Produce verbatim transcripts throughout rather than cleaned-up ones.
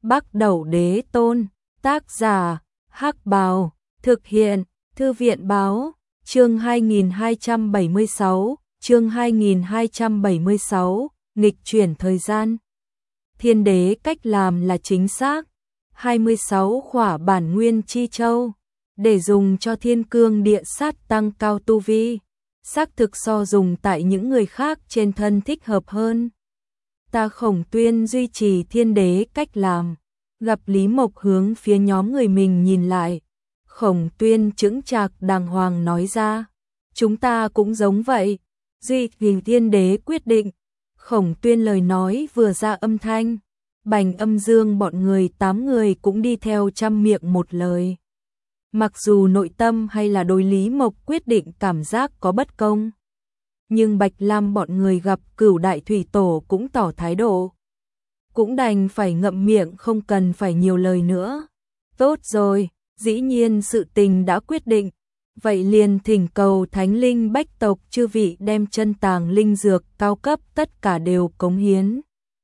Bắc Đẩu Đế Tôn, tác giả, Hắc Bào, thực hiện, Thư viện báo, chương hai nghìn hai trăm bảy mươi sáu, chương hai nghìn hai trăm bảy mươi sáu, nghịch chuyển thời gian. Thiên đế cách làm là chính xác, hai mươi sáu khỏa bản nguyên chi châu, để dùng cho thiên cương địa sát tăng cao tu vi, xác thực so dùng tại những người khác trên thân thích hợp hơn. Ta Khổng Tuyên duy trì thiên đế cách làm, gặp Lý Mộc hướng phía nhóm người mình nhìn lại. Khổng Tuyên chững chạc đàng hoàng nói ra, chúng ta cũng giống vậy, duy trì thiên đế quyết định. Khổng Tuyên lời nói vừa ra âm thanh, Bành Âm Dương bọn người tám người cũng đi theo trăm miệng một lời. Mặc dù nội tâm hay là đối Lý Mộc quyết định cảm giác có bất công, nhưng Bạch Lam bọn người gặp Cửu Đại Thủy Tổ cũng tỏ thái độ. Cũng đành phải ngậm miệng, không cần phải nhiều lời nữa. Tốt rồi, dĩ nhiên sự tình đã quyết định, vậy liền thỉnh cầu Thánh Linh Bách tộc chư vị đem chân tàng linh dược cao cấp tất cả đều cống hiến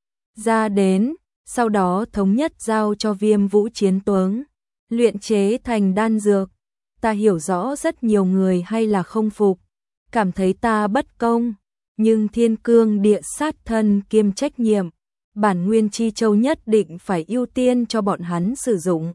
ra đến, sau đó thống nhất giao cho Viêm Vũ Chiến Tuấn luyện chế thành đan dược. Ta hiểu rõ rất nhiều người hay là không phục, cảm thấy ta bất công, nhưng thiên cương địa sát thân kiêm trách nhiệm, bản nguyên chi châu nhất định phải ưu tiên cho bọn hắn sử dụng.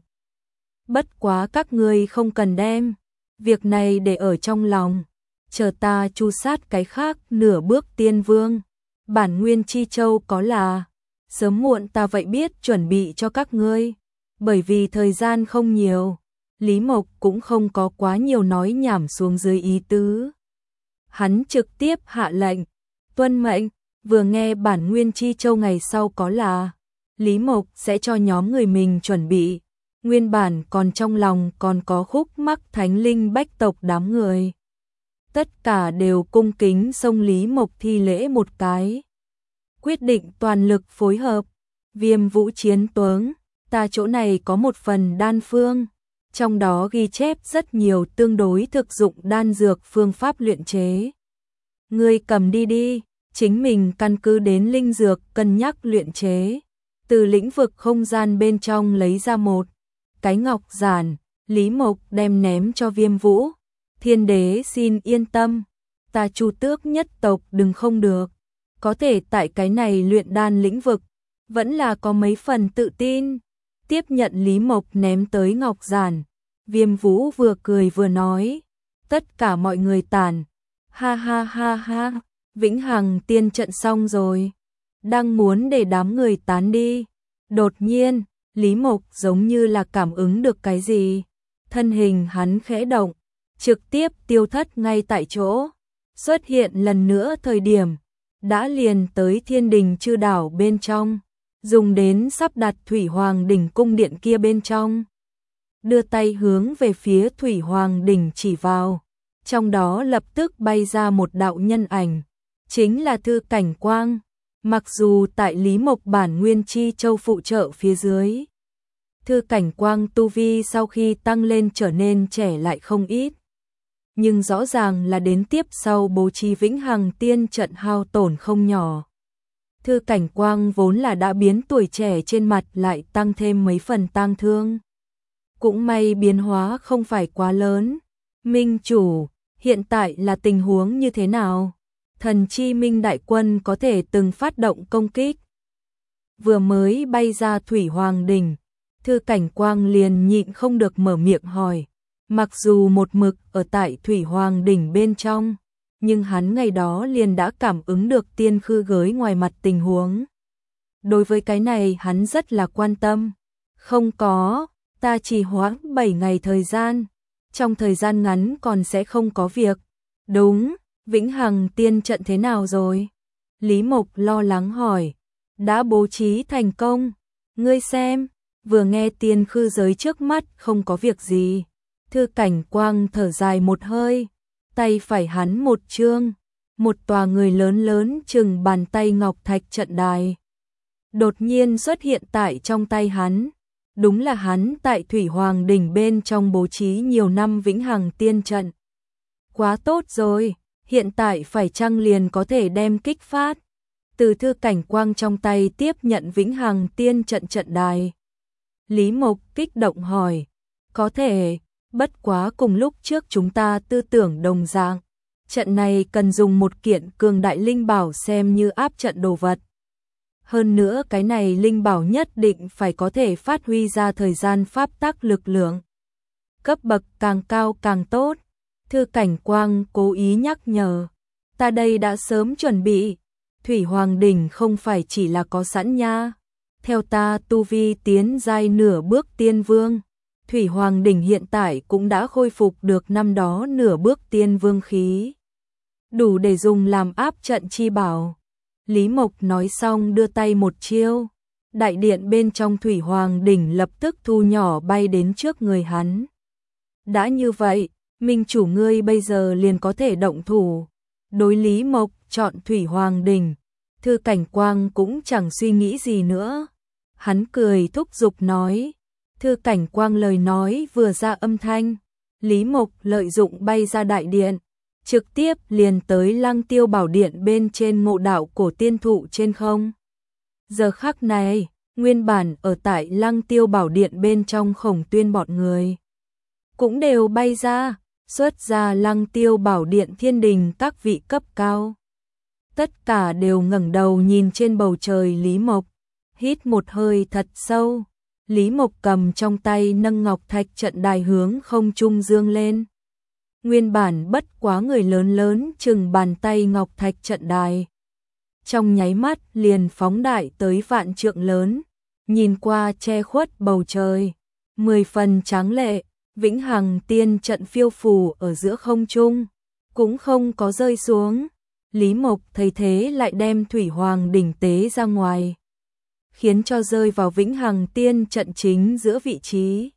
Bất quá các ngươi không cần đem việc này để ở trong lòng, chờ ta chu sát cái khác nửa bước tiên vương. Bản nguyên chi châu có là sớm muộn ta vậy biết chuẩn bị cho các ngươi, bởi vì thời gian không nhiều. Lý Mộc cũng không có quá nhiều nói nhảm xuống dưới ý tứ. Hắn trực tiếp hạ lệnh, tuân mệnh. Vừa nghe bản nguyên chi châu ngày sau có là, Lý Mộc sẽ cho nhóm người mình chuẩn bị. Nguyên bản còn trong lòng còn có khúc mắc Thánh Linh Bách tộc đám người, tất cả đều cung kính xông Lý Mộc thi lễ một cái, quyết định toàn lực phối hợp. Viêm Vũ Chiến Tuấn, ta chỗ này có một phần đan phương, trong đó ghi chép rất nhiều tương đối thực dụng đan dược phương pháp luyện chế. Ngươi cầm đi đi, chính mình căn cứ đến linh dược cân nhắc luyện chế. Từ lĩnh vực không gian bên trong lấy ra một cái ngọc giản, Lý Mộc đem ném cho Viêm Vũ. Thiên đế xin yên tâm, ta Chu Tước nhất tộc đừng không được, có thể tại cái này luyện đan lĩnh vực, vẫn là có mấy phần tự tin. Tiếp nhận Lý Mộc ném tới ngọc giản, Viêm Vũ vừa cười vừa nói, tất cả mọi người tản, ha ha ha ha, vĩnh hằng tiên trận xong rồi. Đang muốn để đám người tán đi, đột nhiên, Lý Mộc giống như là cảm ứng được cái gì, thân hình hắn khẽ động, trực tiếp tiêu thất ngay tại chỗ. Xuất hiện lần nữa thời điểm, đã liền tới Thiên Đình Chư Đảo bên trong, dùng đến sắp đặt Thủy Hoàng đỉnh cung điện kia bên trong. Đưa tay hướng về phía Thủy Hoàng đỉnh chỉ vào, trong đó lập tức bay ra một đạo nhân ảnh, chính là Thư Cảnh Quang. Mặc dù tại Lý Mộc bản nguyên chi châu phụ trợ phía dưới, Thư Cảnh Quang tu vi sau khi tăng lên trở nên trẻ lại không ít, nhưng rõ ràng là đến tiếp sau bố trí vĩnh hằng tiên trận hao tổn không nhỏ. Thư Cảnh Quang vốn là đã biến tuổi trẻ trên mặt lại tăng thêm mấy phần tang thương. Cũng may biến hóa không phải quá lớn. Minh chủ, hiện tại là tình huống như thế nào? Thần Chi Minh đại quân có thể từng phát động công kích. Vừa mới bay ra Thủy Hoàng đỉnh, Thư Cảnh Quang liền nhịn không được mở miệng hỏi. Mặc dù một mực ở tại Thủy Hoàng đỉnh bên trong, nhưng hắn ngày đó liền đã cảm ứng được tiên khư gới ngoài mặt tình huống. Đối với cái này hắn rất là quan tâm. Không có, ta chỉ hoãn bảy ngày thời gian, trong thời gian ngắn còn sẽ không có việc. Đúng, vĩnh hằng tiên trận thế nào rồi? Lý Mộc lo lắng hỏi. Đã bố trí thành công, ngươi xem. Vừa nghe tiên khư giới trước mắt không có việc gì, Thư Cảnh Quang thở dài một hơi, tay phải hắn một chương, một tòa người lớn lớn chừng bàn tay ngọc thạch trận đài đột nhiên xuất hiện tại trong tay hắn. Đúng là hắn tại Thủy Hoàng đỉnh bên trong bố trí nhiều năm vĩnh hằng tiên trận. Quá tốt rồi, hiện tại phải chăng liền có thể đem kích phát. Từ Thư Cảnh Quang trong tay tiếp nhận vĩnh hằng tiên trận trận đài, Lý Mộc kích động hỏi, có thể, bất quá cùng lúc trước chúng ta tư tưởng đồng dạng. Trận này cần dùng một kiện cường đại linh bảo xem như áp trận đồ vật. Hơn nữa cái này linh bảo nhất định phải có thể phát huy ra thời gian pháp tắc lực lượng. Cấp bậc càng cao càng tốt. Thư Cảnh Quang cố ý nhắc nhở. Ta đây đã sớm chuẩn bị. Thủy Hoàng Đỉnh không phải chỉ là có sẵn nha. Theo ta tu vi tiến giai nửa bước tiên vương. Thủy Hoàng Đỉnh hiện tại cũng đã khôi phục được năm đó nửa bước tiên vương khí. Đủ để dùng làm áp trận chi bảo. Lý Mộc nói xong đưa tay một chiêu. Đại điện bên trong Thủy Hoàng Đỉnh lập tức thu nhỏ bay đến trước người hắn. Đã như vậy, minh chủ ngươi bây giờ liền có thể động thủ. Đối Lý Mộc chọn Thủy Hoàng Đỉnh, Thư Cảnh Quang cũng chẳng suy nghĩ gì nữa. Hắn cười thúc giục nói. Thư Cảnh Quang lời nói vừa ra âm thanh. Lý Mộc lợi dụng bay ra đại điện. Trực tiếp liền tới Lăng Tiêu Bảo Điện bên trên ngộ đạo cổ tiên thụ trên không. Giờ khắc này, nguyên bản ở tại Lăng Tiêu Bảo Điện bên trong Khổng Tuyên bọn người cũng đều bay ra, xuất ra Lăng Tiêu Bảo Điện thiên đình các vị cấp cao. Tất cả đều ngẩng đầu nhìn trên bầu trời Lý Mộc, hít một hơi thật sâu. Lý Mộc cầm trong tay nâng ngọc thạch trận đài hướng không trung dương lên. Nguyên bản bất quá người lớn lớn chừng bàn tay ngọc thạch trận đài. Trong nháy mắt liền phóng đại tới vạn trượng lớn, nhìn qua che khuất bầu trời. Mười phần tráng lệ, vĩnh hằng tiên trận phiêu phù ở giữa không trung, cũng không có rơi xuống. Lý Mộc thấy thế lại đem Thủy Hoàng Đỉnh tế ra ngoài, khiến cho rơi vào vĩnh hằng tiên trận chính giữa vị trí.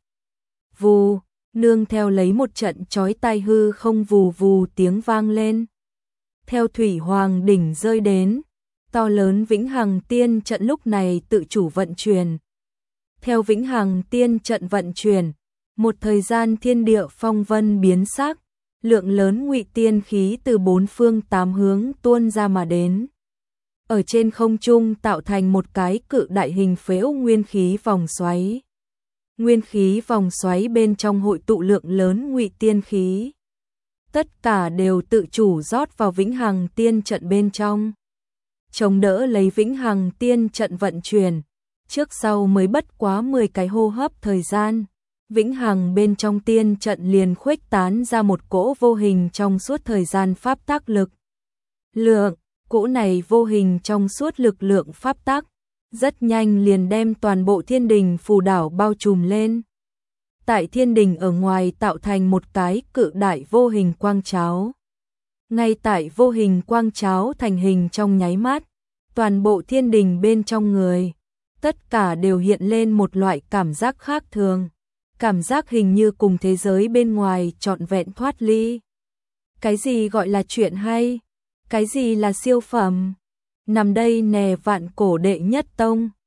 Vù, nương theo lấy một trận chói tai hư không vù vù tiếng vang lên. Theo Thủy Hoàng Đỉnh rơi đến, to lớn vĩnh hằng tiên trận lúc này tự chủ vận chuyển. Theo vĩnh hằng tiên trận vận chuyển, một thời gian thiên địa phong vân biến sắc, lượng lớn ngụy tiên khí từ bốn phương tám hướng tuôn ra mà đến. Ở trên không trung tạo thành một cái cự đại hình phễu nguyên khí vòng xoáy. Nguyên khí vòng xoáy bên trong hội tụ lượng lớn ngụy tiên khí. Tất cả đều tự chủ rót vào vĩnh hằng tiên trận bên trong. Chống đỡ lấy vĩnh hằng tiên trận vận chuyển. Trước sau mới bất quá mười cái hô hấp thời gian. Vĩnh hằng bên trong tiên trận liền khuếch tán ra một cỗ vô hình trong suốt thời gian pháp tắc lực lượng. Cỗ này vô hình trong suốt lực lượng pháp tắc, rất nhanh liền đem toàn bộ thiên đình phù đảo bao trùm lên. Tại thiên đình ở ngoài tạo thành một cái cự đại vô hình quang cháo. Ngay tại vô hình quang cháo thành hình trong nháy mắt, toàn bộ thiên đình bên trong người, tất cả đều hiện lên một loại cảm giác khác thường. Cảm giác hình như cùng thế giới bên ngoài trọn vẹn thoát ly. Cái gì gọi là chuyện hay? Cái gì là siêu phẩm? Nằm đây nè vạn cổ đệ nhất tông.